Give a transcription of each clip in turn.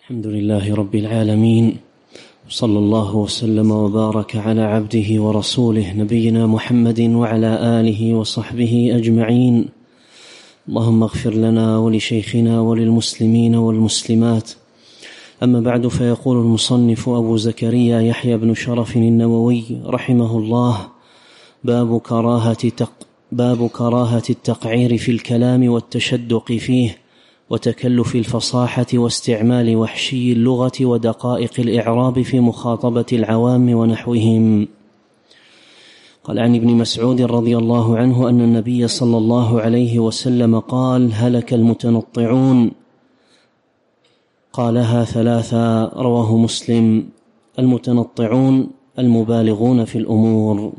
الحمد لله رب العالمين، صلى الله وسلم وبارك على عبده ورسوله نبينا محمد وعلى آله وصحبه أجمعين. اللهم اغفر لنا ولشيخنا وللمسلمين والمسلمات. أما بعد، فيقول المصنف أبو زكريا يحيى بن شرف النووي رحمه الله: باب كراهة التقعير في الكلام والتشدق فيه وتكلف الفصاحة واستعمال وحشي اللغة ودقائق الإعراب في مخاطبة العوام ونحوهم. قال عن ابن مسعود رضي الله عنه أن النبي صلى الله عليه وسلم قال: هلك المتنطعون. قالها ثلاثا، رواه مسلم. المتنطعون المبالغون في الأمور.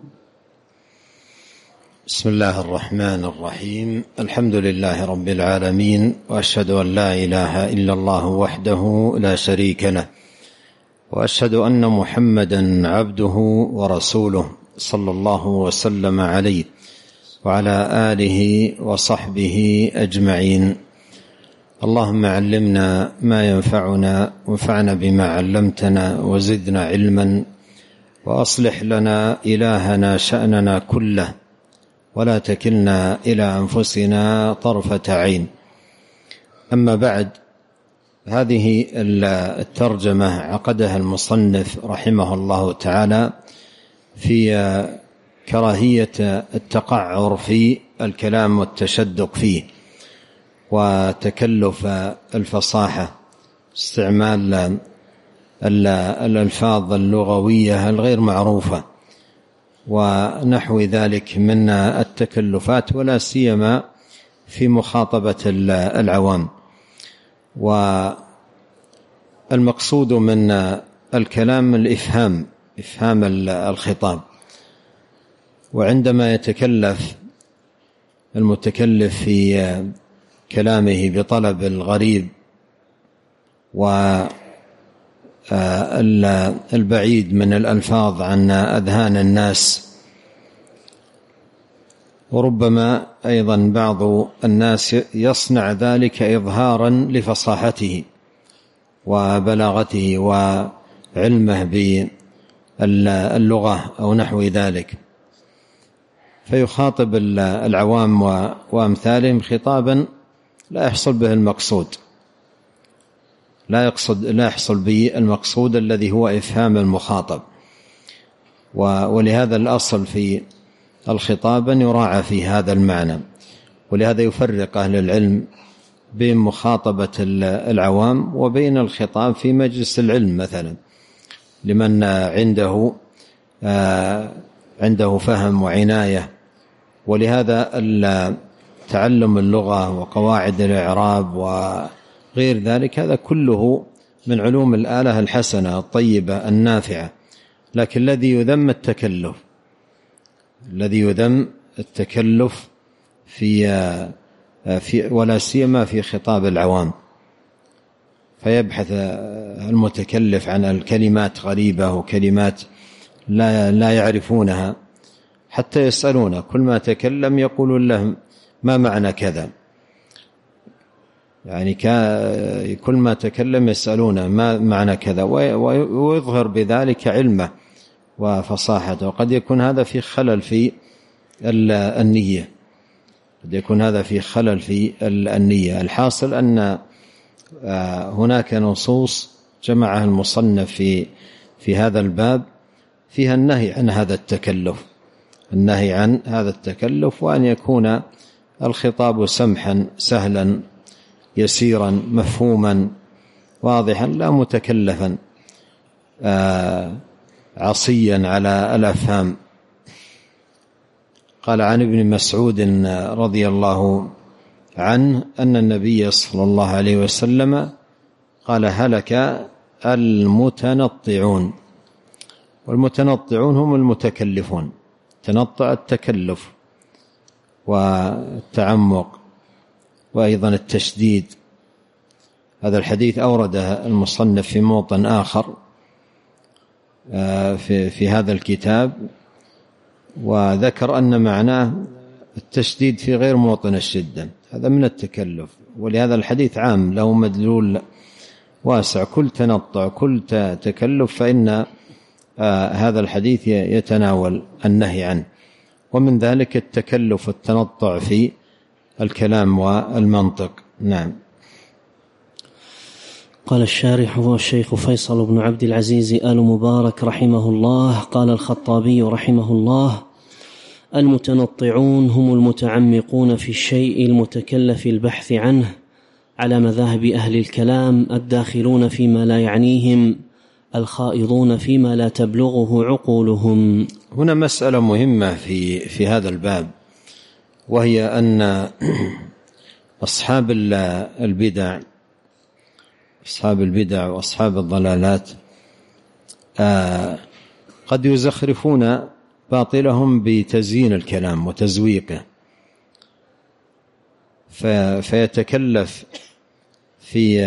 بسم الله الرحمن الرحيم. الحمد لله رب العالمين، وأشهد أن لا إله إلا الله وحده لا شريك له، وأشهد أن محمدا عبده ورسوله صلى الله وسلم عليه وعلى آله وصحبه أجمعين. اللهم علمنا ما ينفعنا وانفعنا بما علمتنا وزدنا علما، وأصلح لنا إلهنا شأننا كله، ولا تكلنا إلى أنفسنا طرفة عين. أما بعد، هذه الترجمة عقدها المصنف رحمه الله تعالى في كراهية التقعر في الكلام والتشدق فيه، وتكلف الفصاحة، استعمال الألفاظ اللغوية الغير معروفة ونحو ذلك من التكلفات، ولا سيما في مخاطبة العوام. والمقصود من الكلام الإفهام، إفهام الخطاب. وعندما يتكلف المتكلف في كلامه بطلب الغريب والبعيد من الألفاظ عن أذهان الناس، وربما أيضا بعض الناس يصنع ذلك إظهارا لفصاحته وبلاغته وعلمه باللغة أو نحو ذلك، فيخاطب العوام وأمثالهم خطابا لا يحصل به المقصود، لا يحصل به المقصود الذي هو إفهام المخاطب. ولهذا الأصل في الخطاب أن يراعى في هذا المعنى. ولهذا يفرق أهل العلم بين مخاطبة العوام وبين الخطاب في مجلس العلم مثلا، لمن عنده فهم وعناية. ولهذا تعلم اللغة وقواعد الإعراب وغير ذلك، هذا كله من علوم الآلة الحسنة الطيبة النافعة. لكن الذي يذم التكلف في ولا سيما في خطاب العوام، فيبحث المتكلف عن الكلمات غريبة وكلمات لا يعرفونها، حتى يسألونه كل ما تكلم يقولون لهم ما معنى كذا، يعني كل ما تكلم يسألونه ما معنى كذا، ويظهر بذلك علمه وفصاحته. وقد يكون هذا في خلل في النية، قد يكون هذا في خلل في النية. الحاصل أن هناك نصوص جمعها المصنف في هذا الباب فيها النهي عن هذا التكلف، وأن يكون الخطاب سمحا سهلا يسيرا مفهوما واضحا، لا متكلفا عصيا على الأفهام. قال عن ابن مسعود رضي الله عنه أن النبي صلى الله عليه وسلم قال: هلك المتنطعون. والمتنطعون هم المتكلفون. تنطع التكلف والتعمق وأيضا التشديد. هذا الحديث أورده المصنف في موطن آخر في هذا الكتاب، وذكر أن معناه التشديد في غير موطن الشدة، هذا من التكلف. ولهذا الحديث عام له مدلول واسع، كل تنطع كل تكلف فإن هذا الحديث يتناول النهي عنه. ومن ذلك التكلف والتنطع في الكلام والمنطق. نعم. قال الشارح هو الشيخ فيصل بن عبد العزيز آل مبارك رحمه الله. قال الخطابي رحمه الله: المتنطعون هم المتعمقون في الشيء المتكلف البحث عنه على مذاهب أهل الكلام، الداخلون فيما لا يعنيهم، الخائضون فيما لا تبلغه عقولهم. هنا مسألة مهمة في هذا الباب، وهي أن أصحاب البدع وأصحاب الضلالات قد يزخرفون باطلهم بتزيين الكلام وتزويقه، فيتكلف في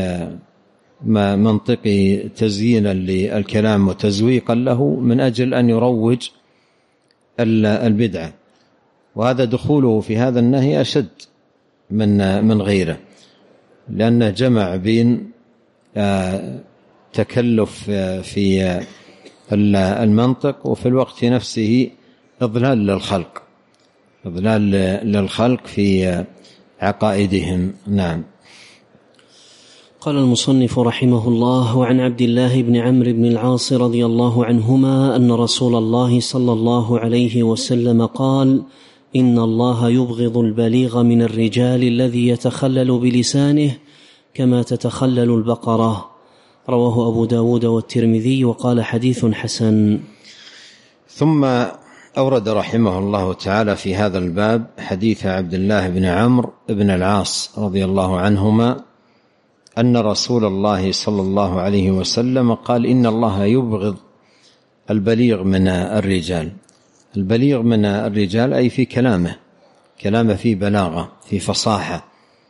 منطق تزيينا للكلام وتزويقا له من أجل أن يروج البدعة، وهذا دخوله في هذا النهي أشد من غيره، لأنه جمع بين تكلف في المنطق وفي الوقت نفسه إضلال للخلق في عقائدهم. نعم. قال المصنف رحمه الله: وعن عبد الله بن عمرو بن العاص رضي الله عنهما أن رسول الله صلى الله عليه وسلم قال: إن الله يبغض البليغ من الرجال الذي يتخلل بلسانه كما تتخلل البقرة. رواه أبو داود والترمذي وقال حديث حسن. ثم أورد رحمه الله تعالى في هذا الباب حديث عبد الله بن عمرو بن العاص رضي الله عنهما أن رسول الله صلى الله عليه وسلم قال: إن الله يبغض البليغ من الرجال. البليغ من الرجال أي في كلامه فيه بلاغة، في فصاحة،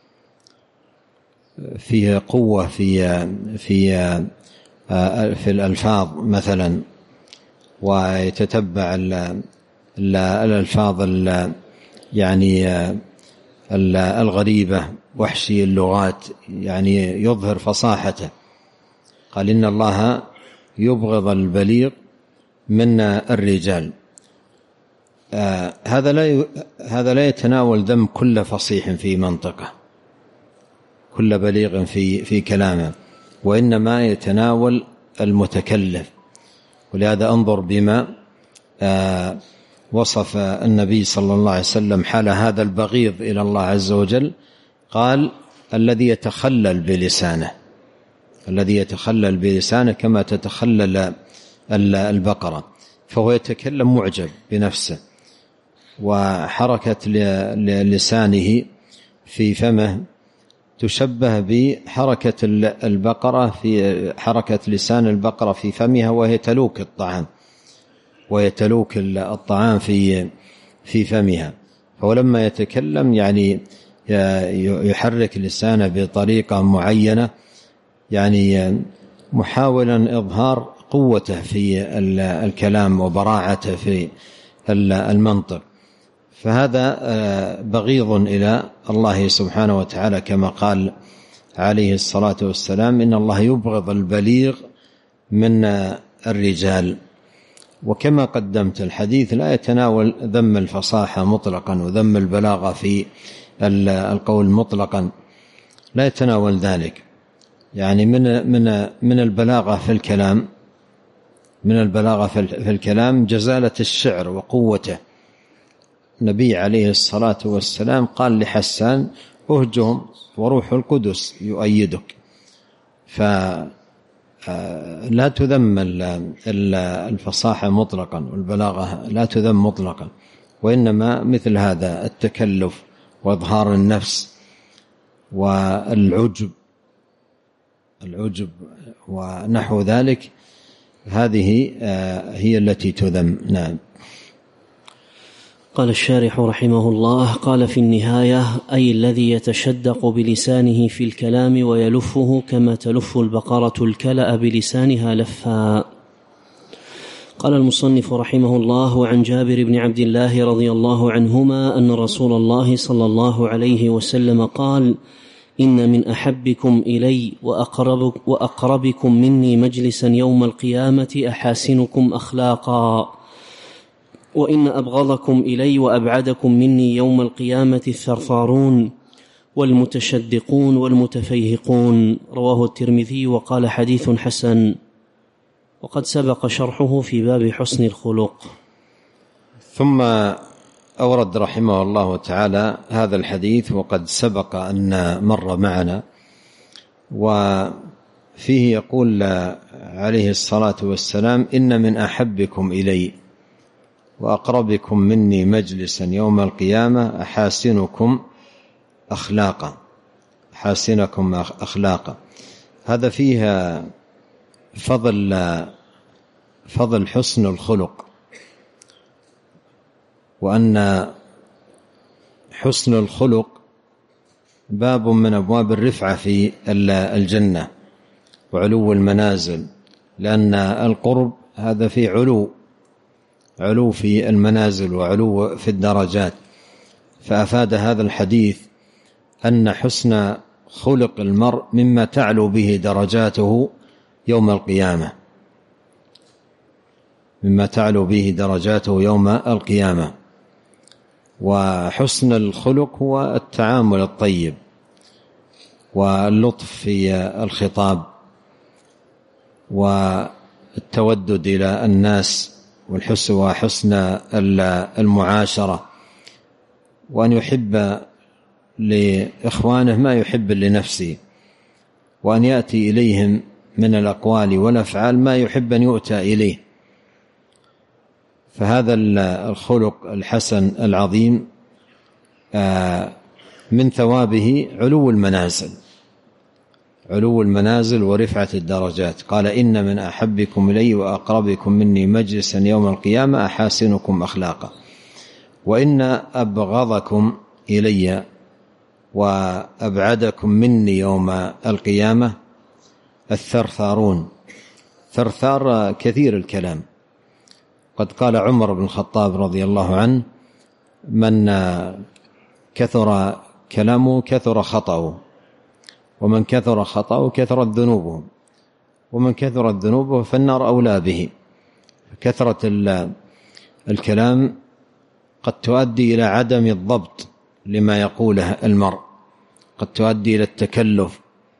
فيه قوة في الألفاظ مثلا، ويتتبع الألفاظ يعني الغريبة، وحشي اللغات، يعني يظهر فصاحته. قال: إن الله يبغض البليغ من الرجال. هذا لا يتناول ذم كل فصيح في منطقه، كل بليغ في كلامه، وإنما يتناول المتكلف. ولهذا انظر بما وصف النبي صلى الله عليه وسلم حال هذا البغيض إلى الله عز وجل، قال: الذي يتخلل بلسانه كما تتخلل البقرة. فهو يتكلم معجب بنفسه، وحركة لسانه في فمه تشبه بحركة البقرة، في حركة لسان البقرة في فمها وهي تلوك الطعام في فمها. فهو لما يتكلم يعني يحرك لسانه بطريقة معينة، يعني محاولا إظهار قوته في الكلام وبراعته في المنطق. فهذا بغيض إلى الله سبحانه وتعالى، كما قال عليه الصلاة والسلام: إن الله يبغض البليغ من الرجال. وكما قدمت الحديث لا يتناول ذم الفصاحة مطلقا وذم البلاغة في القول مطلقا، لا يتناول ذلك. يعني من البلاغة في الكلام جزالة الشعر وقوته. النبي عليه الصلاة والسلام قال لحسان: أهجهم وروح القدس يؤيدك. فلا تذم الفصاحة مطلقا، والبلاغة لا تذم مطلقا، وإنما مثل هذا التكلف وإظهار النفس والعجب ونحو ذلك، هذه هي التي تذم. نعم. قال الشارح رحمه الله: قال في النهاية: أي الذي يتشدق بلسانه في الكلام ويلفه كما تلف البقرة الكلأ بلسانها لفا. قال المصنف رحمه الله: وعن جابر بن عبد الله رضي الله عنهما أن رسول الله صلى الله عليه وسلم قال: إن من أحبكم إلي وأقربكم مني مجلسا يوم القيامة أحاسنكم أخلاقا، وإن أبغضكم إلي وأبعدكم مني يوم القيامة الثرثارون والمتشدقون والمتفيهقون. رواه الترمذي وقال حديث حسن، وقد سبق شرحه في باب حسن الخلق. ثم أورد رحمه الله تعالى هذا الحديث وقد سبق أن مر معنا، وفيه يقول عليه الصلاة والسلام: إن من أحبكم إلي وأقربكم مني مجلسا يوم القيامة أحاسنكم أخلاقا. أحاسنكم أخلاقا، هذا فيها فضل حسن الخلق، وأن حسن الخلق باب من أبواب الرفعة في الجنة وعلو المنازل، لأن القرب هذا فيه علو في المنازل وعلو في الدرجات. فأفاد هذا الحديث أن حسن خلق المرء مما تعلو به درجاته يوم القيامة، مما تعلو به درجاته يوم القيامة. وحسن الخلق هو التعامل الطيب واللطف في الخطاب والتودد إلى الناس وحسن المعاشرة، وأن يحب لإخوانه ما يحب لنفسه، وأن يأتي إليهم من الأقوال والأفعال ما يحب أن يؤتى إليه. فهذا الخلق الحسن العظيم من ثوابه علو المنازل ورفعة الدرجات. قال: إن من أحبكم إلي وأقربكم مني مجلسا يوم القيامة أحاسنكم أخلاقا، وإن أبغضكم إلي وأبعدكم مني يوم القيامة الثرثارون. ثرثار كثير الكلام. قد قال عمر بن الخطاب رضي الله عنه: من كثر كلامه كثر خطأه، ومن كثر خطأه كثرت ذنوبه، ومن كثرت ذنوبه فالنار أولى به. كثرة الكلام قد تؤدي إلى عدم الضبط لما يقوله المرء، قد تؤدي إلى التكلف.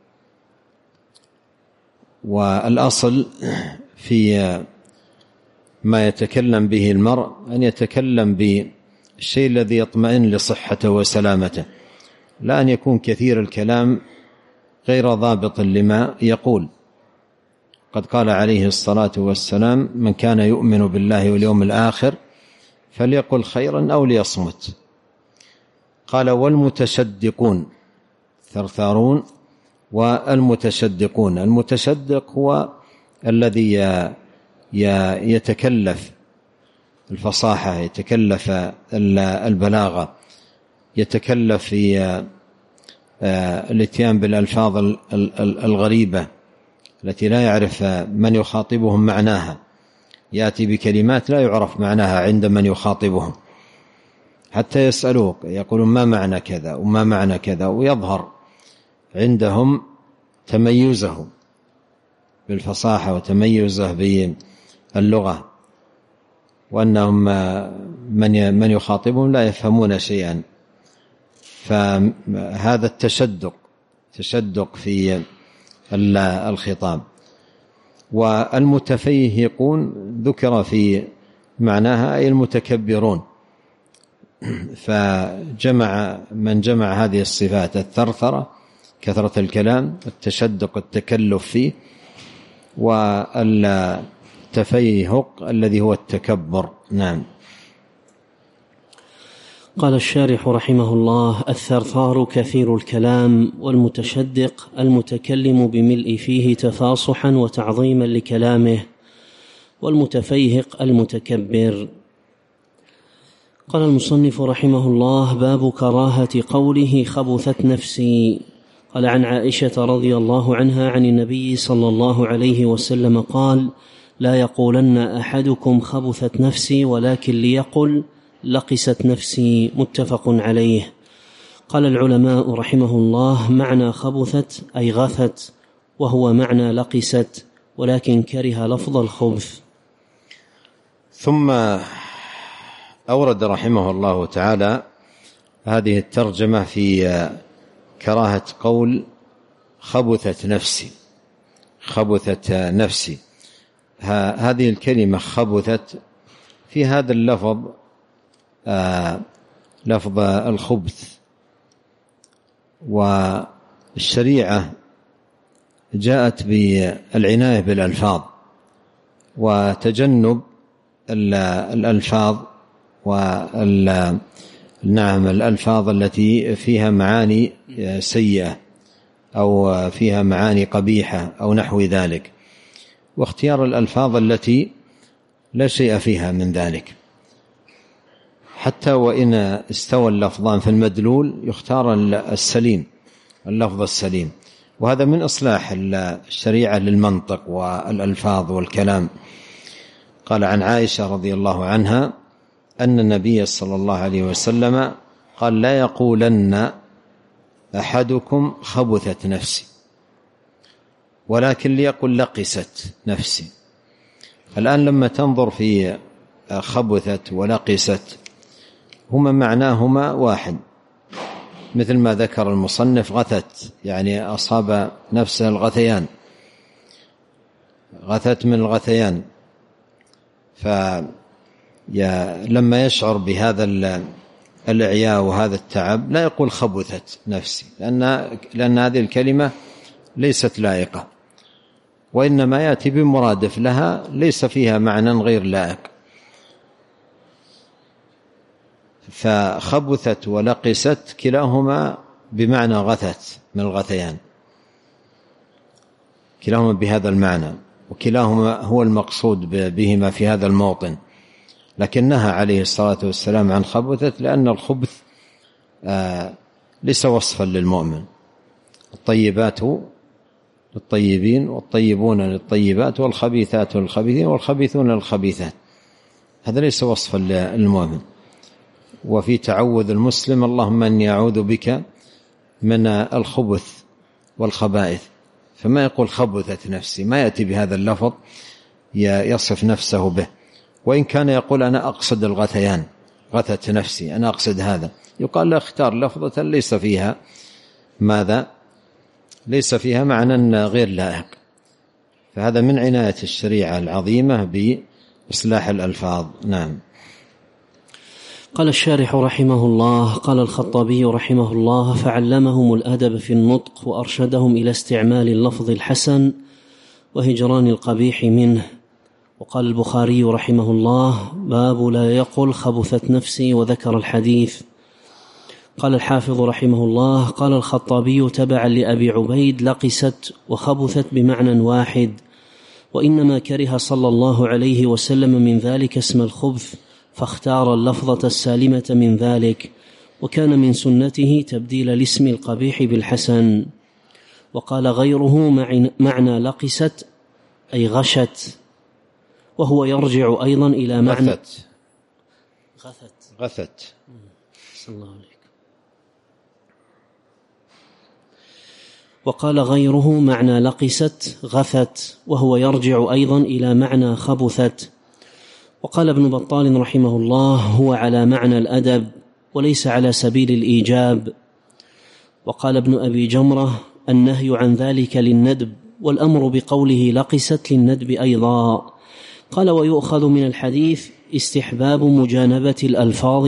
والأصل في ما يتكلم به المرء أن يتكلم بالشيء الذي يطمئن لصحته وسلامته، لا أن يكون كثير الكلام غير ضابط لما يقول. قد قال عليه الصلاة والسلام: من كان يؤمن بالله واليوم الآخر فليقل خيرا أو ليصمت. قال: والمتشدقون ثرثارون والمتشدقون. المتشدق هو الذي يتكلف الفصاحة، يتكلف البلاغة، يتكلف في الاتيان بالألفاظ الغريبة التي لا يعرف من يخاطبهم معناها، يأتي بكلمات لا يعرف معناها عند من يخاطبهم، حتى يسألوه يقولون ما معنى كذا وما معنى كذا، ويظهر عندهم تميزه بالفصاحة وتميزه باللغة، وأنهم من يخاطبهم لا يفهمون شيئا. فهذا تشدق في الخطاب. والمتفيهقون ذكر في معناها أي المتكبرون، فجمع من جمع هذه الصفات: الثرثرة كثرة الكلام، التشدق التكلف فيه، والتفيهق الذي هو التكبر. نعم. قال الشارح رحمه الله: الثرثار كثير الكلام، والمتشدق المتكلم بملء فيه تفاصحا وتعظيما لكلامه، والمتفيهق المتكبر. قال المصنف رحمه الله: باب كراهة قوله خبثت نفسي. قال: عن عائشة رضي الله عنها عن النبي صلى الله عليه وسلم قال: لا يقولن أحدكم خبثت نفسي، ولكن ليقل لقست نفسي. متفق عليه. قال العلماء رحمه الله: معنى خبثت أي غثت، وهو معنى لقست، ولكن كره لفظ الخبث. ثم أورد رحمه الله تعالى هذه الترجمة في كراهة قول خبثت نفسي. خبثت نفسي، هذه الكلمة خبثت في هذا اللفظ لفظ الخبث، والشريعة جاءت بالعناية بالألفاظ وتجنب الألفاظ الألفاظ التي فيها معاني سيئة أو فيها معاني قبيحة أو نحو ذلك، واختيار الألفاظ التي لا شيء فيها من ذلك. حتى وإن استوى اللفظان في المدلول يختار السليم، اللفظ السليم، وهذا من إصلاح الشريعة للمنطق والألفاظ والكلام. قال عن عائشة رضي الله عنها أن النبي صلى الله عليه وسلم قال: لا يقولن أحدكم خبثت نفسي، ولكن ليقل لقست نفسي. الآن لما تنظر في خبثت ولقست هما معناهما واحد، مثل ما ذكر المصنف: غثت يعني أصاب نفسه الغثيان، غثت من الغثيان. فلما يشعر بهذا الإعياء وهذا التعب لا يقول خبثت نفسي، لأن هذه الكلمة ليست لائقة، وإنما يأتي بمرادف لها ليس فيها معنى غير لائق. فخبثت ولقست كلاهما بمعنى غثت من الغثيان، كلاهما بهذا المعنى، وكلاهما هو المقصود بهما في هذا الموطن. لكن نهى عليه الصلاة والسلام عن خبثت، لأن الخبث ليس وصفا للمؤمن. الطيبات للطيبين، والطيبون للطيبات، والخبيثات للخبيثين، والخبيثون للخبيثات. هذا ليس وصفا للمؤمن. وفي تعوذ المسلم: اللهم إني أعوذ بك من الخبث والخبائث. فما يقول خبثت نفسي، ما يأتي بهذا اللفظ يصف نفسه به. وإن كان يقول أنا أقصد الغثيان، غثت نفسي، أنا أقصد هذا، يقال له اختار لفظة ليس فيها ماذا؟ ليس فيها معنى غير لائق. فهذا من عناية الشريعة العظيمة بإصلاح الألفاظ. نعم. قال الشارح رحمه الله: قال الخطابي رحمه الله: فعلمهم الأدب في النطق، وأرشدهم إلى استعمال اللفظ الحسن وهجران القبيح منه. وقال البخاري رحمه الله: باب لا يقل خبثت نفسي، وذكر الحديث. قال الحافظ رحمه الله: قال الخطابي تبعا لأبي عبيد: لقست وخبثت بمعنى واحد، وإنما كره صلى الله عليه وسلم من ذلك اسم الخبث، فاختار اللفظة السالمة من ذلك، وكان من سنته تبديل الاسم القبيح بالحسن. وقال غيره: معنى لقست أي غشت، وهو يرجع أيضا إلى معنى غثت. صلى الله عليك. وقال غيره: معنى لقست غثت، وهو يرجع أيضا إلى معنى خبثت. وقال ابن بطال رحمه الله: هو على معنى الأدب وليس على سبيل الإيجاب. وقال ابن أبي جمرة: النهي عن ذلك للندب، والأمر بقوله لقست للندب أيضا. قال: ويؤخذ من الحديث استحباب مجانبة الألفاظ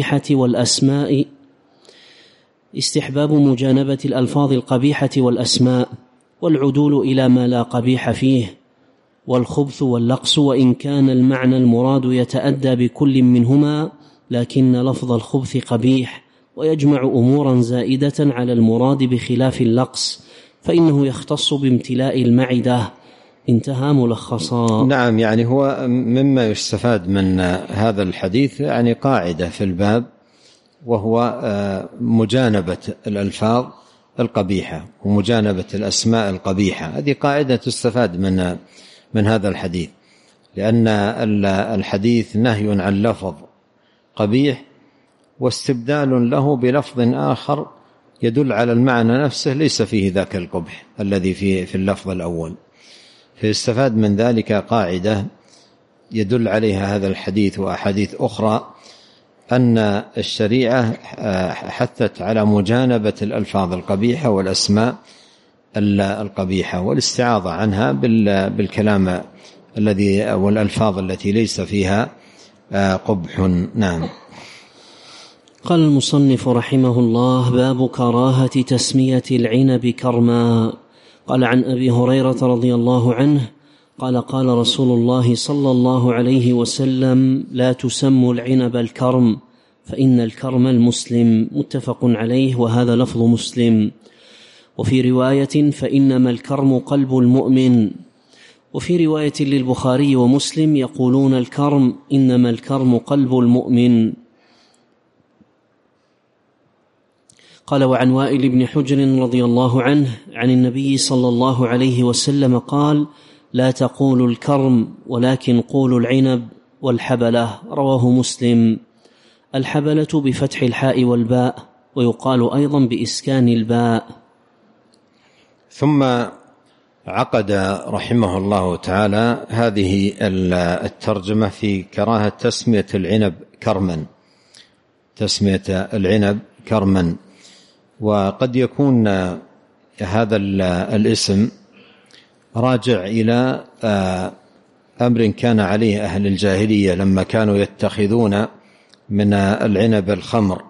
القبيحة والأسماء، والعدول إلى ما لا قبيح فيه، والخبث واللقص، وإن كان المعنى المراد يتأدى بكل منهما، لكن لفظ الخبث قبيح، ويجمع أمورا زائدة على المراد بخلاف اللقص، فإنه يختص بامتلاء المعدة. انتهى ملخصا. نعم، يعني هو مما يستفاد من هذا الحديث يعني قاعدة في الباب، وهو مجانبة الألفاظ القبيحة ومجانبة الأسماء القبيحة. هذه قاعدة تستفاد من هذا الحديث، لأن الحديث نهي عن لفظ قبيح واستبدال له بلفظ آخر يدل على المعنى نفسه ليس فيه ذاك القبح الذي في اللفظ الأول. فيستفاد من ذلك قاعدة يدل عليها هذا الحديث وأحاديث أخرى، أن الشريعة حثت على مجانبة الألفاظ القبيحة والأسماء القبيحة والاستعاضة عنها بالكلام الذي والألفاظ التي ليس فيها قبح. نعم. قال المصنف رحمه الله: باب كراهة تسمية العنب كرما. قال عن أبي هريرة رضي الله عنه قال: قال رسول الله صلى الله عليه وسلم: لا تسموا العنب الكرم فإن الكرم المسلم. متفق عليه، وهذا لفظ مسلم. وفي رواية: فإنما الكرم قلب المؤمن. وفي رواية للبخاري ومسلم يقولون الكرم إنما الكرم قلب المؤمن. قال: وعن وائل بن حجر رضي الله عنه عن النبي صلى الله عليه وسلم قال: لا تقولوا الكرم ولكن قولوا العنب والحبلة. رواه مسلم. الحبلة بفتح الحاء والباء، ويقال أيضا بإسكان الباء. ثم عقد رحمه الله تعالى هذه الترجمة في كراهة تسمية العنب كرما، تسمية العنب كرما. وقد يكون هذا الاسم راجع إلى أمر كان عليه أهل الجاهلية لما كانوا يتخذون من العنب الخمر،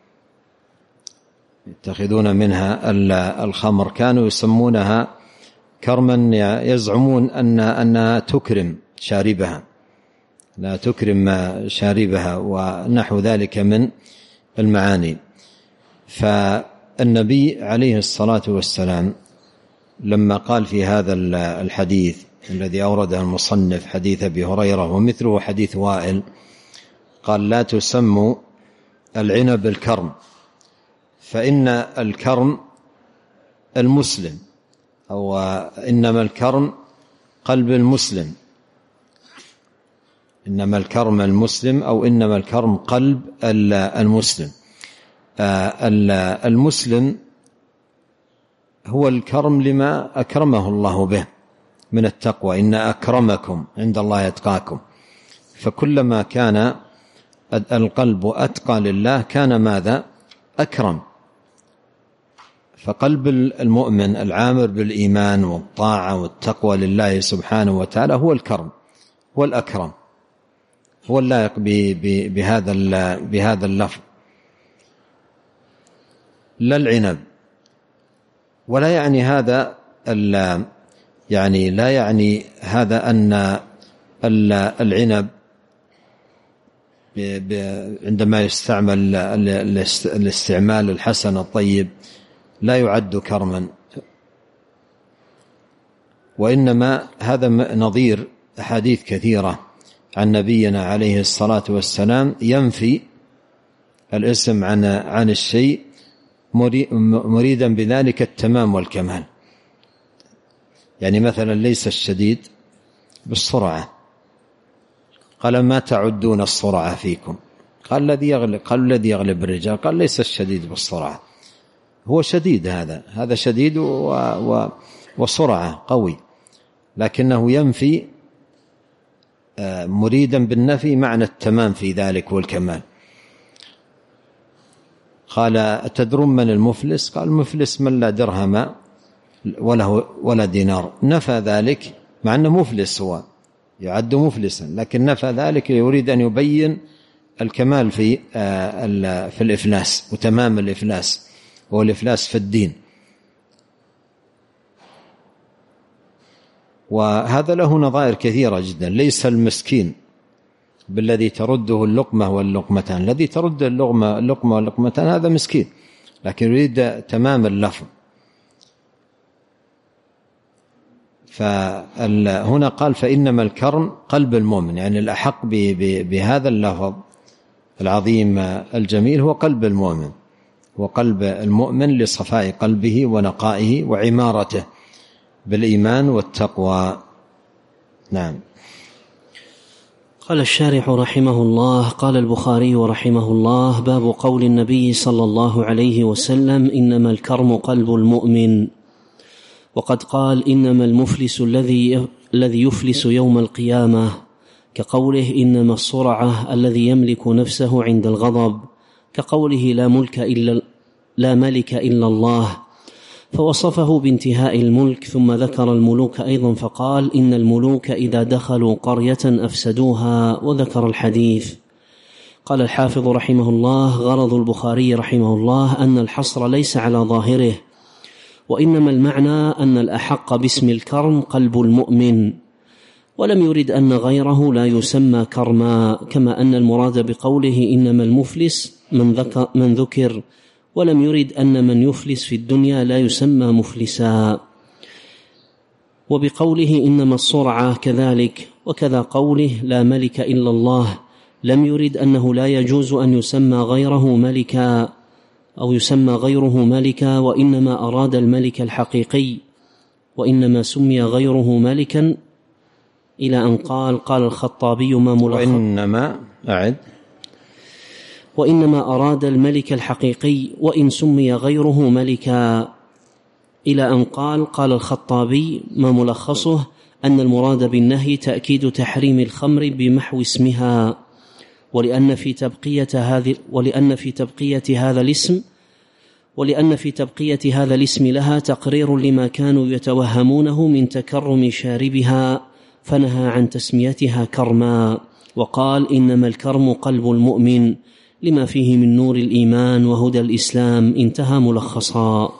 يتخذون منها الخمر، كانوا يسمونها كرما، يزعمون أنها تكرم شاربها، لا تكرم شاربها ونحو ذلك من المعاني. فالنبي عليه الصلاة والسلام لما قال في هذا الحديث الذي أورده المصنف، حديث أبي هريرة ومثله حديث وائل، قال: لا تسموا العنب الكرم فإن الكرم المسلم، أو إنما الكرم قلب المسلم، إنما الكرم المسلم، أو إنما الكرم قلب المسلم. المسلم هو الكرم لما أكرمه الله به من التقوى، إن أكرمكم عند الله أتقاكم. فكلما كان القلب أتقى لله كان ماذا؟ أكرم. فقلب المؤمن العامر بالإيمان والطاعة والتقوى لله سبحانه وتعالى هو الكرم، هو الأكرم، هو اللائق بهذا اللفظ، لا العنب. ولا يعني هذا لا يعني هذا أن العنب عندما يستعمل الاستعمال الحسن الطيب لا يعد كرما، وإنما هذا نظير أحاديث كثيرة عن نبينا عليه الصلاة والسلام ينفي الاسم عن الشيء مريدا بذلك التمام والكمال. يعني مثلا ليس الشديد بالسرعة، قال: ما تعدون السرعة فيكم؟ قال: الذي يغلب الرجال. قال: ليس الشديد بالسرعة، هو شديد، هذا شديد وسرعة قوي، لكنه ينفي مريدا بالنفي معنى التمام في ذلك والكمال. قال: أتدرون من المفلس؟ قال: المفلس من لا درهم ولا دينار. نفى ذلك مع أنه مفلس، هو يعد مفلسا، لكن نفى ذلك يريد أن يبين الكمال في الإفلاس وتمام الإفلاس، وهو الإفلاس في الدين. وهذا له نظائر كثيرة جدا. ليس المسكين بالذي ترده اللقمة واللقمتان، الذي ترد اللقمة واللقمتان هذا مسكين، لكن يريد تمام اللفظ. فهنا قال: فإنما الكرم قلب المؤمن، يعني الأحق بهذا اللفظ العظيم الجميل هو قلب المؤمن، وقلب المؤمن لصفاء قلبه ونقائه وعمارته بالإيمان والتقوى. نعم. قال الشارح رحمه الله: قال البخاري رحمه الله: باب قول النبي صلى الله عليه وسلم: إنما الكرم قلب المؤمن. وقد قال: إنما المفلس الذي يفلس يوم القيامة، كقوله: إنما الصرعة الذي يملك نفسه عند الغضب، كقوله: لا ملك إلا الله، فوصفه بانتهاء الملك، ثم ذكر الملوك أيضا فقال: إن الملوك إذا دخلوا قرية أفسدوها، وذكر الحديث. قال الحافظ رحمه الله: غرض البخاري رحمه الله أن الحصر ليس على ظاهره، وإنما المعنى أن الأحق باسم الكرم قلب المؤمن، ولم يرد أن غيره لا يسمى كرما، كما أن المراد بقوله إنما المفلس من ذكر، ولم يرد أن من يفلس في الدنيا لا يسمى مفلسا. وبقوله إنما الصرعة كذلك، وكذا قوله لا ملك إلا الله، لم يرد أنه لا يجوز أن يسمى غيره ملكا أو يسمى غيره ملكا، وإنما أراد الملك الحقيقي، وإنما سمي غيره ملكا إلى أن قال الخطابي ما ملخص وإنما أراد الملك الحقيقي، وإن سمي غيره ملكا، إلى أن قال الخطابي ما ملخصه أن المراد بالنهي تأكيد تحريم الخمر بمحو اسمها، ولأن في تبقية هذا الاسم لها تقرير لما كانوا يتوهمونه من تكرم شاربها، فنهى عن تسميتها كرما، وقال: إنما الكرم قلب المؤمن، لما فيه من نور الإيمان وهدى الإسلام. انتهى ملخصا.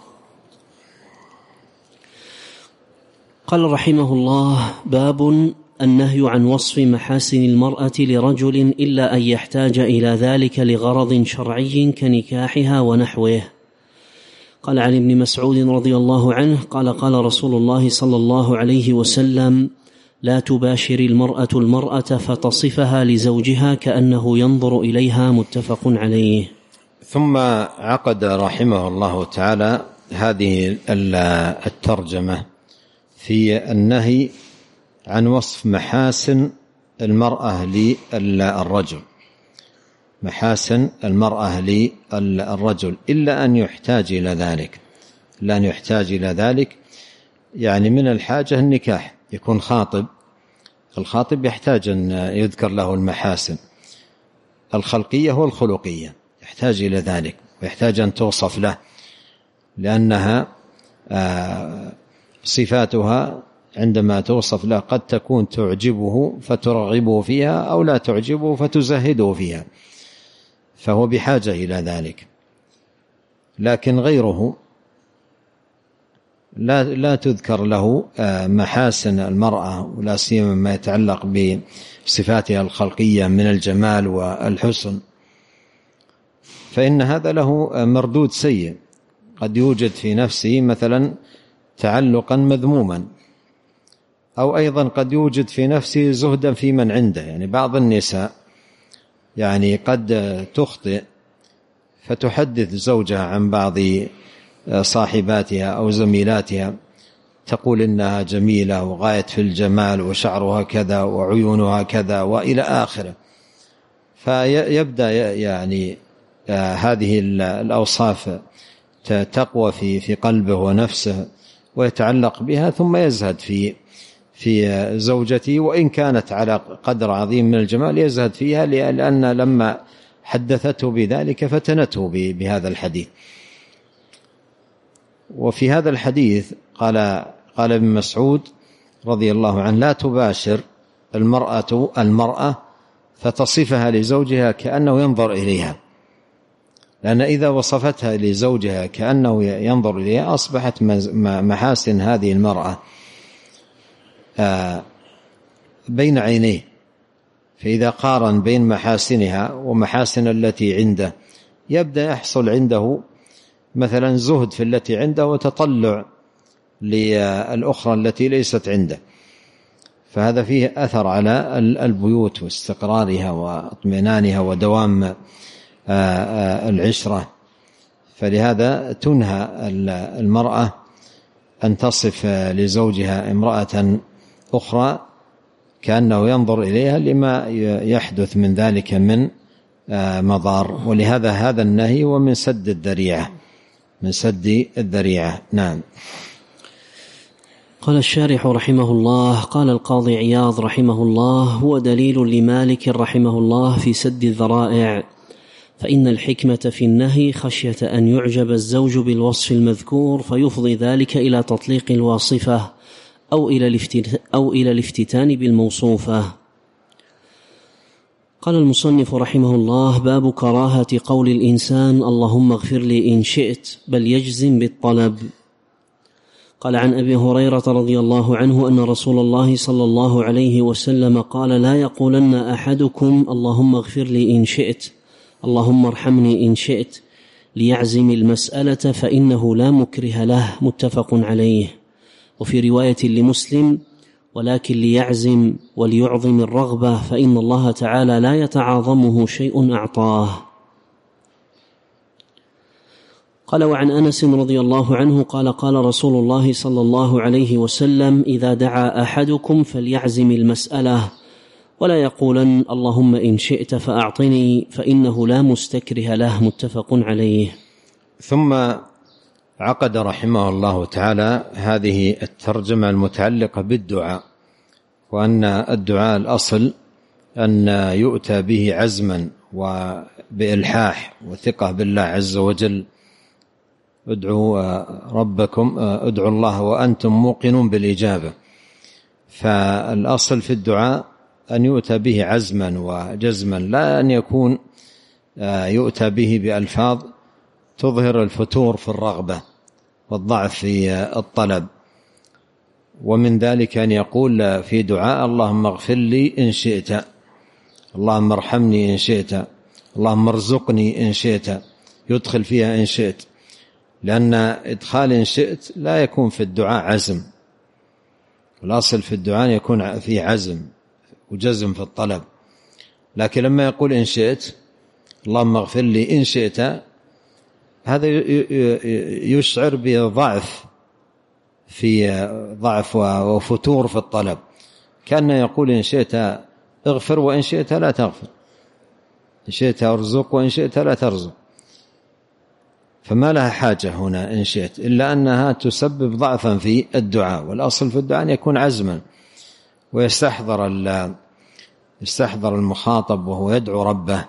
قال رحمه الله: باب النهي عن وصف محاسن المرأة لرجل إلا أن يحتاج إلى ذلك لغرض شرعي كنكاحها ونحوه. قال عن ابن مسعود رضي الله عنه قال رسول الله صلى الله عليه وسلم: لا تباشر المرأة فتصفها لزوجها كأنه ينظر إليها. متفق عليه. ثم عقد رحمه الله تعالى هذه الترجمة في النهي عن وصف محاسن المرأة للرجل، محاسن المرأة للرجل إلا أن يحتاج إلى ذلك، يعني من الحاجة النكاح، يكون الخاطب يحتاج أن يذكر له المحاسن الخلقية والخلقية، يحتاج إلى ذلك، ويحتاج أن توصف له، لأنها صفاتها عندما توصف له قد تكون تعجبه فترغبه فيها، أو لا تعجبه فتزهده فيها، فهو بحاجة إلى ذلك. لكن غيره لا تذكر له محاسن المرأة، ولا سيما ما يتعلق بصفاتها الخلقية من الجمال والحسن، فإن هذا له مردود سيء، قد يوجد في نفسه مثلا تعلقا مذموما، أو أيضا قد يوجد في نفسه زهدا في من عنده. يعني بعض النساء يعني قد تخطئ فتحدث زوجها عن بعض صاحباتها أو زميلاتها، تقول إنها جميلة وغاية في الجمال وشعرها كذا وعيونها كذا وإلى آخره، فيبدأ يعني هذه الأوصاف تقوى في قلبه ونفسه ويتعلق بها، ثم يزهد في زوجته، وإن كانت على قدر عظيم من الجمال يزهد فيها، لأن لما حدثته بذلك فتنته بهذا الحديث. وفي هذا الحديث قال ابن مسعود رضي الله عنه: لا تباشر المرأة فتصفها لزوجها كأنه ينظر إليها، لأن إذا وصفتها لزوجها كأنه ينظر إليها أصبحت محاسن هذه المرأة بين عينيه، فإذا قارن بين محاسنها ومحاسن التي عنده يبدأ يحصل عنده مثلا زهد في التي عنده وتطلع للأخرى التي ليست عنده، فهذا فيه أثر على البيوت واستقرارها واطمئنانها ودوام العشرة. فلهذا تنهى المرأة أن تصف لزوجها امرأة أخرى كأنه ينظر إليها لما يحدث من ذلك من مضار. ولهذا هذا النهي ومن سد الذريعة، من سد الذريعة. نعم. قال الشارح رحمه الله: قال القاضي عياض رحمه الله: هو دليل لمالك رحمه الله في سد الذرائع، فإن الحكمة في النهي خشية أن يعجب الزوج بالوصف المذكور فيفضي ذلك إلى تطليق الواصفة أو إلى الافتتان بالموصوفة. قال المصنف رحمه الله: باب كراهة قول الإنسان اللهم اغفر لي إن شئت، بل يجزم بالطلب. قال عن أبي هريرة رضي الله عنه أن رسول الله صلى الله عليه وسلم قال: لا يقولن أحدكم اللهم اغفر لي إن شئت، اللهم ارحمني إن شئت، ليعزم المسألة فإنه لا مكره له، متفق عليه. وفي رواية لمسلم: ولكن ليعزم وليعظم الرغبة، فإن الله تعالى لا يتعاظمه شيء أعطاه. قال وعن أنس رضي الله عنه قال: قال رسول الله صلى الله عليه وسلم: إذا دعا أحدكم فليعزم المسألة، ولا يقولن اللهم إن شئت فأعطني، فإنه لا مستكره له، متفق عليه. ثم عقد رحمه الله تعالى هذه الترجمة المتعلقة بالدعاء، وأن الدعاء الأصل أن يؤتى به عزما وبإلحاح وثقة بالله عز وجل. ادعوا ربكم، ادعوا الله وأنتم موقنون بالإجابة. فالأصل في الدعاء أن يؤتى به عزما وجزما، لا أن يكون يؤتى به بألفاظ تظهر الفتور في الرغبة والضعف في الطلب. ومن ذلك أن يقول في دعاء: اللهم اغفر لي إن شئت، اللهم ارحمني إن شئت، اللهم ارزقني إن شئت، يدخل فيها إن شئت، لأن إدخال إن شئت لا يكون في الدعاء عزم. الأصل في الدعاء يكون فيه عزم وجزم في الطلب. لكن لما يقول إن شئت، اللهم اغفر لي إن شئت، هذا يشعر بضعف وفتور في الطلب، كأنه يقول إن شئت اغفر وإن شئت لا تغفر، إن شئت ارزق وإن شئت لا ترزق. فما لها حاجة هنا إن شئت، إلا أنها تسبب ضعفا في الدعاء. والأصل في الدعاء أن يكون عزما، ويستحضر المخاطب وهو يدعو ربه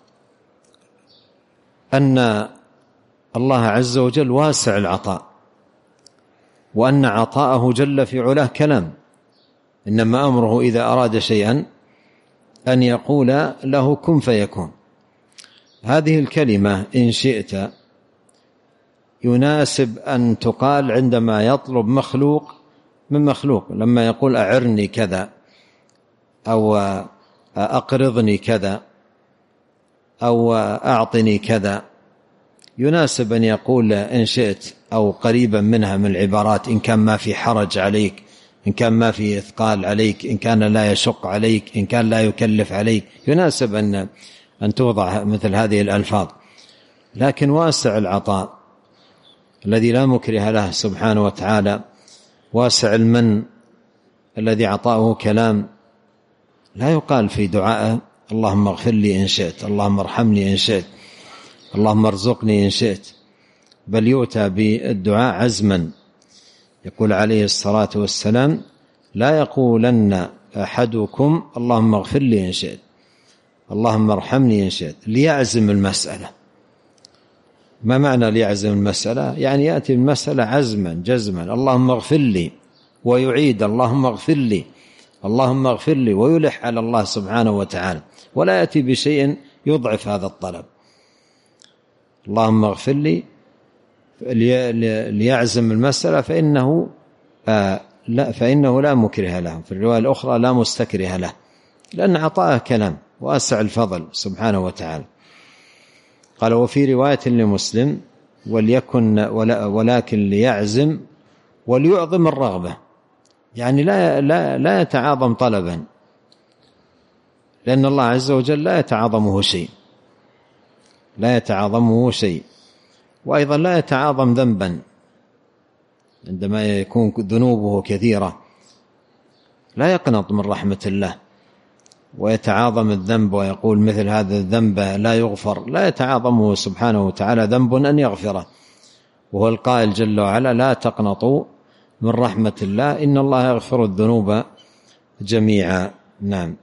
أن الله عز وجل واسع العطاء، وأن عطاءه جل في علاه كلام، إنما أمره إذا أراد شيئا أن يقول له كن فيكون. هذه الكلمة إن شئت يناسب أن تقال عندما يطلب مخلوق من مخلوق، لما يقول أعرني كذا أو أقرضني كذا أو أعطني كذا، يناسب أن يقول إن شئت أو قريبا منها من العبارات، إن كان ما في حرج عليك، إن كان ما في إثقال عليك، إن كان لا يشق عليك، إن كان لا يكلف عليك، يناسب أن توضع مثل هذه الألفاظ. لكن واسع العطاء الذي لا مكره له سبحانه وتعالى، واسع المن الذي عطاؤه كلام، لا يقال في دعائه اللهم اغفر لي إن شئت، اللهم ارحمني إن شئت، اللهم ارزقني إن شئت، بل يؤتى بالدعاء عزما. يقول عليه الصلاة والسلام: لا يقولن أحدكم اللهم اغفر لي إن شئت، اللهم ارحمني إن شئت، ليعزم المسألة. ما معنى ليعزم المسألة؟ يعني يأتي المسألة عزما جزما، اللهم اغفر لي، ويعيد اللهم اغفر لي، اللهم اغفر لي، ويلح على الله سبحانه وتعالى، ولا يأتي بشيء يضعف هذا الطلب. اللهم اغفر لي ليعزم المسألة، فإنه لا مكره له. في الرواية الأخرى لا مستكره له، لأن عطاءه كلام واسع الفضل سبحانه وتعالى. قال وفي رواية لمسلم: ولكن ليعزم وليعظم الرغبة، يعني لا يتعاظم طلبا، لأن الله عز وجل لا يتعاظمه شيء، وأيضا لا يتعاظم ذنبا عندما يكون ذنوبه كثيرة، لا يقنط من رحمة الله ويتعاظم الذنب ويقول مثل هذا الذنب لا يغفر، لا يتعاظمه سبحانه وتعالى ذنب أن يغفره، وهو القائل جل وعلا: لا تقنطوا من رحمة الله إن الله يغفر الذنوب جميعا. نعم.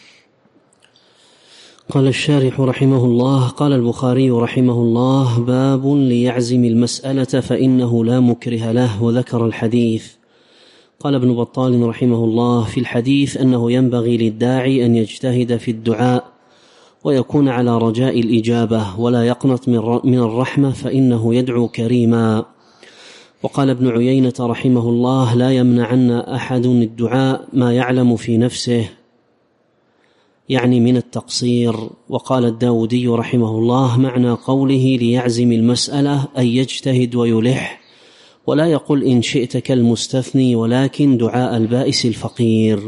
قال الشارح رحمه الله: قال البخاري رحمه الله: باب ليعزم المسألة فإنه لا مكره له، وذكر الحديث. قال ابن بطال رحمه الله: في الحديث أنه ينبغي للداعي أن يجتهد في الدعاء ويكون على رجاء الإجابة ولا يقنط من الرحمة فإنه يدعو كريما. وقال ابن عيينة رحمه الله: لا يمنعن أحد الدعاء ما يعلم في نفسه، يعني من التقصير. وقال الداودي رحمه الله: معنى قوله ليعزم المسألة أي يجتهد ويلح، ولا يقول إن شئت كالمستثني، ولكن دعاء البائس الفقير.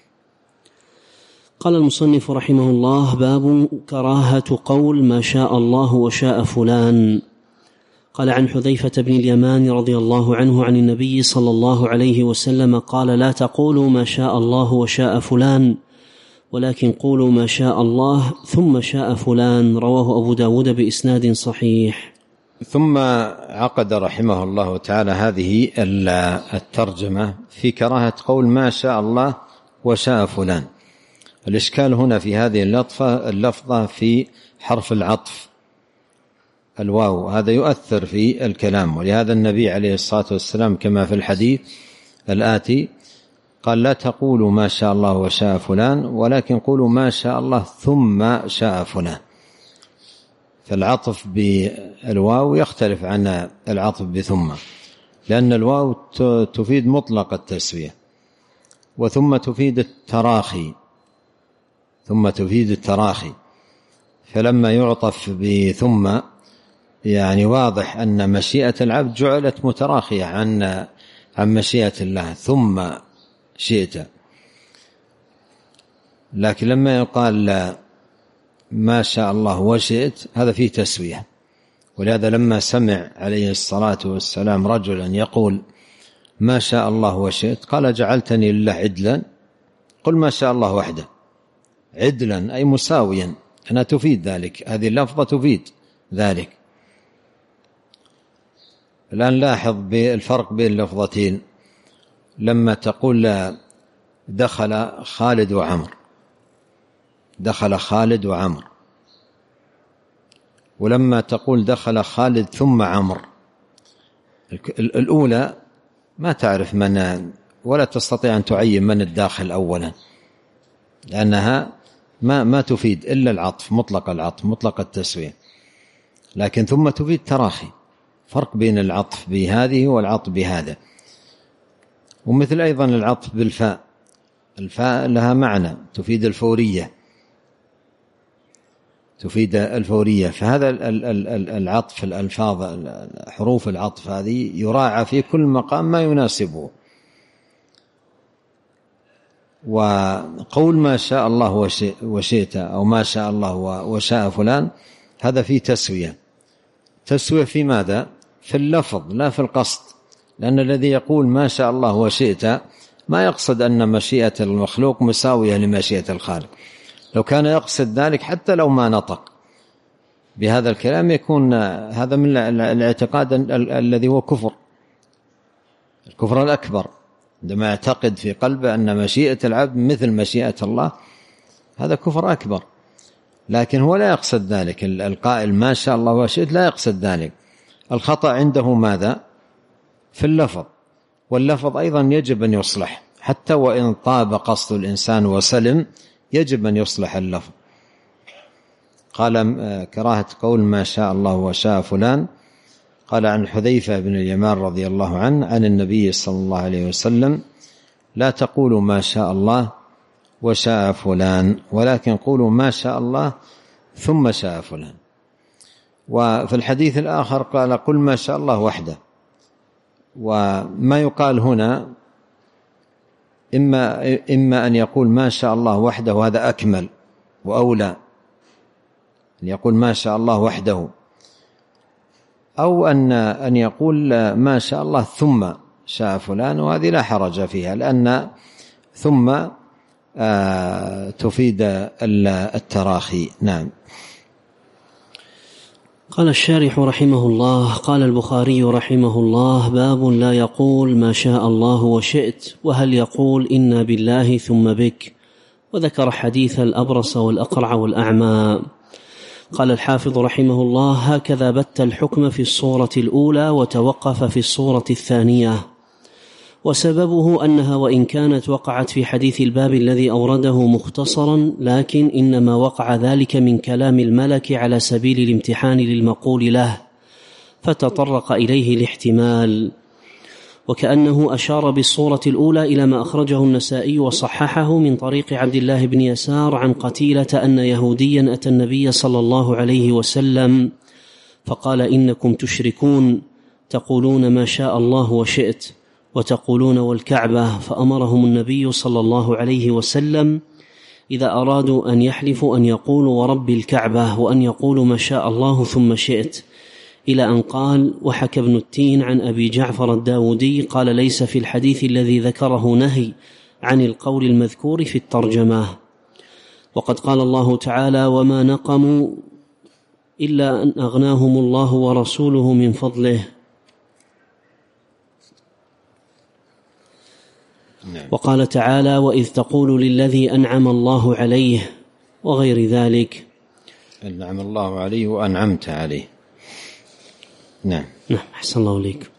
قال المصنف رحمه الله: باب كراهة قول ما شاء الله وشاء فلان. قال عن حذيفة بن اليمان رضي الله عنه عن النبي صلى الله عليه وسلم قال: لا تقولوا ما شاء الله وشاء فلان، ولكن قولوا ما شاء الله ثم شاء فلان. رواه أبو داود بإسناد صحيح. ثم عقد رحمه الله تعالى هذه الترجمة في كراهة قول ما شاء الله وشاء فلان. الإشكال هنا في هذه اللفظة في حرف العطف الواو، هذا يؤثر في الكلام، ولهذا النبي عليه الصلاة والسلام كما في الحديث الآتي قال: لا تقولوا ما شاء الله وشاء فلان، ولكن قولوا ما شاء الله ثم شاء فلان. فالعطف بالواو يختلف عن العطف بثم، لأن الواو تفيد مطلق التسوية، وثم تفيد التراخي، فلما يعطف بثم يعني واضح أن مشيئة العبد جعلت متراخية عن مشيئة الله، ثم شئت. لكن لما يقال ما شاء الله وشئت هذا فيه تسوية. ولهذا لما سمع عليه الصلاة والسلام رجلا يقول ما شاء الله وشئت قال: جعلتني لله عدلا، قل ما شاء الله وحده. عدلا أي مساويا، أنا تفيد ذلك، هذه اللفظة تفيد ذلك. الآن لاحظ بالفرق بين اللفظتين. لما تقول دخل خالد وعمر، ولما تقول دخل خالد ثم عمر، الأولى ما تعرف من، ولا تستطيع أن تعين من الداخل أولا، لأنها ما تفيد إلا العطف، مطلق التسوية. لكن ثم تفيد تراخي، فرق بين العطف بهذه والعطف بهذا. ومثل أيضا العطف بالفاء، الفاء لها معنى تفيد الفورية، فهذا العطف، الألفاظ، حروف العطف هذه يراعى في كل مقام ما يناسبه. وقول ما شاء الله وشئت أو ما شاء الله وشاء فلان هذا فيه تسوية في ماذا؟ في اللفظ لا في القصد، لأن الذي يقول ما شاء الله وشئت ما يقصد أن مشيئة المخلوق مساوية لمشيئة الخالق. لو كان يقصد ذلك حتى لو ما نطق بهذا الكلام يكون هذا من الاعتقاد الذي هو الكفر الأكبر، عندما يعتقد في قلبه أن مشيئة العبد مثل مشيئة الله، هذا كفر أكبر. لكن هو لا يقصد ذلك، القائل ما شاء الله وشئت لا يقصد ذلك. الخطأ عنده ماذا؟ في اللفظ، واللفظ أيضا يجب أن يصلح، حتى وإن طاب قصد الإنسان وسلم يجب أن يصلح اللفظ. قال كراهة قول ما شاء الله وشاء فلان. قال عن حذيفة بن اليمان رضي الله عنه عن النبي صلى الله عليه وسلم: لا تقولوا ما شاء الله وشاء فلان، ولكن قولوا ما شاء الله ثم شاء فلان. وفي الحديث الآخر قال: قل ما شاء الله وحده. وما يقال هنا إما أن يقول ما شاء الله وحده، وهذا أكمل وأولى، أن يقول ما شاء الله وحده، أو أن يقول ما شاء الله ثم شاء فلان، وهذه لا حرج فيها، لأن ثم تفيد التراخي. نعم. قال الشارح رحمه الله: قال البخاري رحمه الله: باب لا يقول ما شاء الله وشئت، وهل يقول إنا بالله ثم بك. وذكر حديث الأبرص والأقرع والأعمى. قال الحافظ رحمه الله: هكذا بت الحكم في الصورة الأولى وتوقف في الصورة الثانية. وسببه أنها وإن كانت وقعت في حديث الباب الذي أورده مختصرا، لكن إنما وقع ذلك من كلام الملك على سبيل الامتحان للمقول له، فتطرق إليه الاحتمال. وكأنه أشار بالصورة الأولى إلى ما أخرجه النسائي وصححه من طريق عبد الله بن يسار عن قتيلة أن يهوديا أتى النبي صلى الله عليه وسلم فقال: إنكم تشركون، تقولون ما شاء الله وشئت، وتقولون والكعبة. فأمرهم النبي صلى الله عليه وسلم إذا أرادوا أن يحلفوا أن يقولوا ورب الكعبة، وأن يقولوا ما شاء الله ثم شئت، إلى أن قال: وحكى ابن التين عن أبي جعفر الداودي قال: ليس في الحديث الذي ذكره نهي عن القول المذكور في الترجمة. وقد قال الله تعالى: وما نقموا إلا أن أغناهم الله ورسوله من فضله. وقال تعالى: وإذ تقول للذي أنعم الله عليه، وغير ذلك. أنعم الله عليه وأنعمت عليه. نعم. أحسن الله إليك.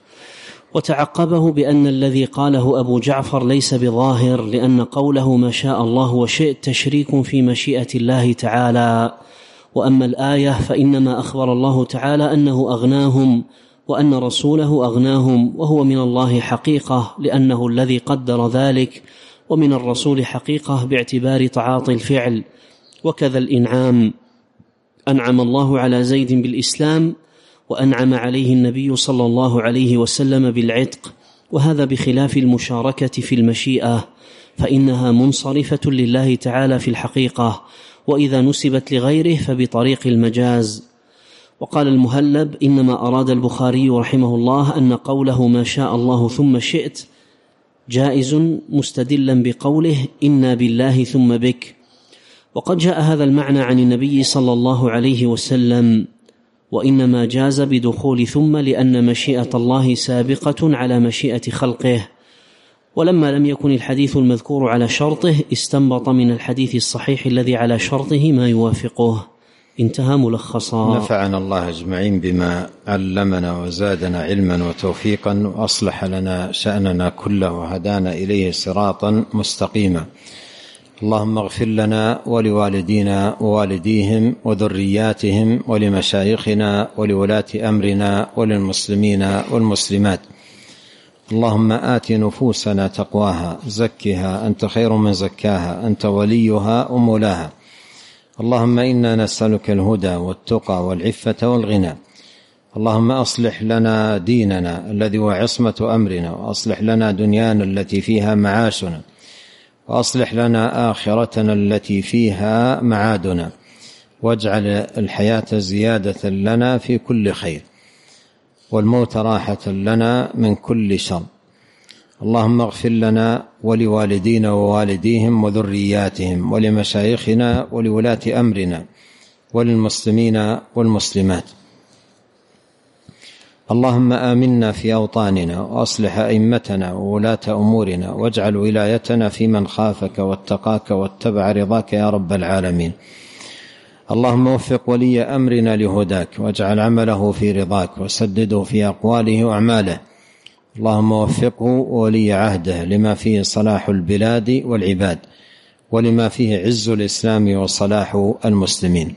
وتعقبه بأن الذي قاله أبو جعفر ليس بظاهر، لأن قوله ما شاء الله وشئت تشريك في مشيئة الله تعالى. وأما الآية فإنما أخبر الله تعالى أنه أغناهم وأن رسوله أغناهم، وهو من الله حقيقة لأنه الذي قدر ذلك، ومن الرسول حقيقة باعتبار تعاطي الفعل. وكذا الإنعام، أنعم الله على زيد بالإسلام، وأنعم عليه النبي صلى الله عليه وسلم بالعتق، وهذا بخلاف المشاركة في المشيئة، فإنها منصرفة لله تعالى في الحقيقة، وإذا نسبت لغيره فبطريق المجاز. وقال المهلب: إنما أراد البخاري رحمه الله أن قوله ما شاء الله ثم شئت جائز، مستدلا بقوله إنا بالله ثم بك. وقد جاء هذا المعنى عن النبي صلى الله عليه وسلم، وإنما جاز بدخول ثم لأن مشيئة الله سابقة على مشيئة خلقه. ولما لم يكن الحديث المذكور على شرطه، استنبط من الحديث الصحيح الذي على شرطه ما يوافقه. انتهى ملخصا. نفعنا الله أجمعين بما علمنا وزادنا علما وتوفيقا، وأصلح لنا شأننا كله وهدانا إليه صراطا مستقيما. اللهم اغفر لنا ولوالدينا ووالديهم وذرياتهم ولمشايخنا ولولاة أمرنا وللمسلمين والمسلمات. اللهم آت نفوسنا تقواها، زكها أنت خير من زكاها، أنت وليها ومولاها. اللهم إنا نسألك الهدى والتقى والعفة والغنى. اللهم أصلح لنا ديننا الذي هو عصمة أمرنا، وأصلح لنا دنيانا التي فيها معاشنا، وأصلح لنا آخرتنا التي فيها معادنا، واجعل الحياة زيادة لنا في كل خير، والموت راحة لنا من كل شر. اللهم اغفر لنا ولوالدينا ووالديهم وذرياتهم ولمشايخنا ولولاة أمرنا وللمسلمين والمسلمات. اللهم آمنا في أوطاننا، وأصلح أئمتنا وولاة أمورنا، واجعل ولايتنا في من خافك واتقاك واتبع رضاك يا رب العالمين. اللهم وفق ولي أمرنا لهداك، واجعل عمله في رضاك، وسدده في أقواله وأعماله. اللهم وفقه وولي عهده لما فيه صلاح البلاد والعباد، ولما فيه عز الإسلام وصلاح المسلمين.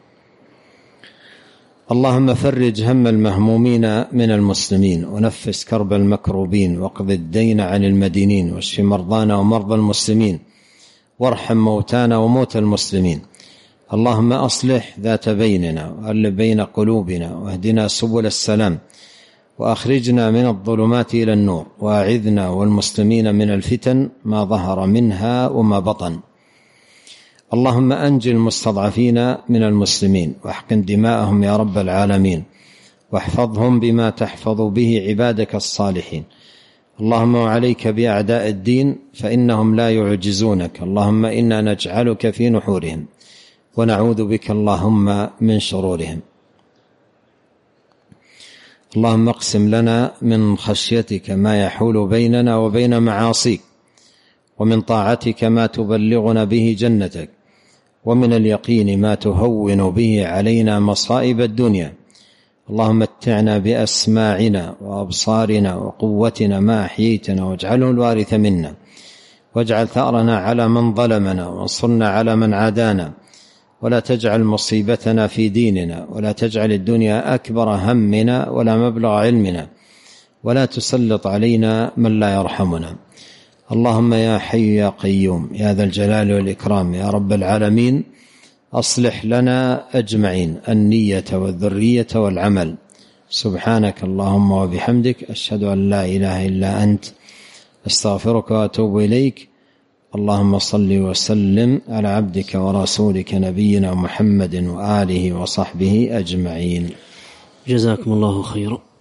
اللهم فرج هم المهمومين من المسلمين، ونفس كرب المكروبين، واقض الدين عن المدينين، واشف مرضانا ومرضى المسلمين، وارحم موتانا وموتى المسلمين. اللهم أصلح ذات بيننا، وألف بين قلوبنا، واهدنا سبل السلام، وأخرجنا من الظلمات إلى النور، وأعذنا والمسلمين من الفتن ما ظهر منها وما بطن. اللهم أنجِ المستضعفين من المسلمين، واحقن دماءهم يا رب العالمين، واحفظهم بما تحفظ به عبادك الصالحين. اللهم وعليك بأعداء الدين فإنهم لا يعجزونك، اللهم إنا نجعلك في نحورهم ونعوذ بك اللهم من شرورهم. اللهم اقسم لنا من خشيتك ما يحول بيننا وبين معاصيك، ومن طاعتك ما تبلغنا به جنتك، ومن اليقين ما تهون به علينا مصائب الدنيا. اللهم متعنا بأسماعنا وأبصارنا وقوتنا ما أحييتنا، واجعله الوارث منا، واجعل ثأرنا على من ظلمنا، وانصرنا على من عادانا، ولا تجعل مصيبتنا في ديننا، ولا تجعل الدنيا أكبر همنا ولا مبلغ علمنا، ولا تسلط علينا من لا يرحمنا. اللهم يا حي يا قيوم يا ذا الجلال والإكرام يا رب العالمين، أصلح لنا أجمعين النية والذرية والعمل. سبحانك اللهم وبحمدك، أشهد أن لا إله إلا أنت، أستغفرك وأتوب إليك. اللهم صل وسلم على عبدك ورسولك نبينا محمد وآله وصحبه أجمعين. جزاكم الله خيرا.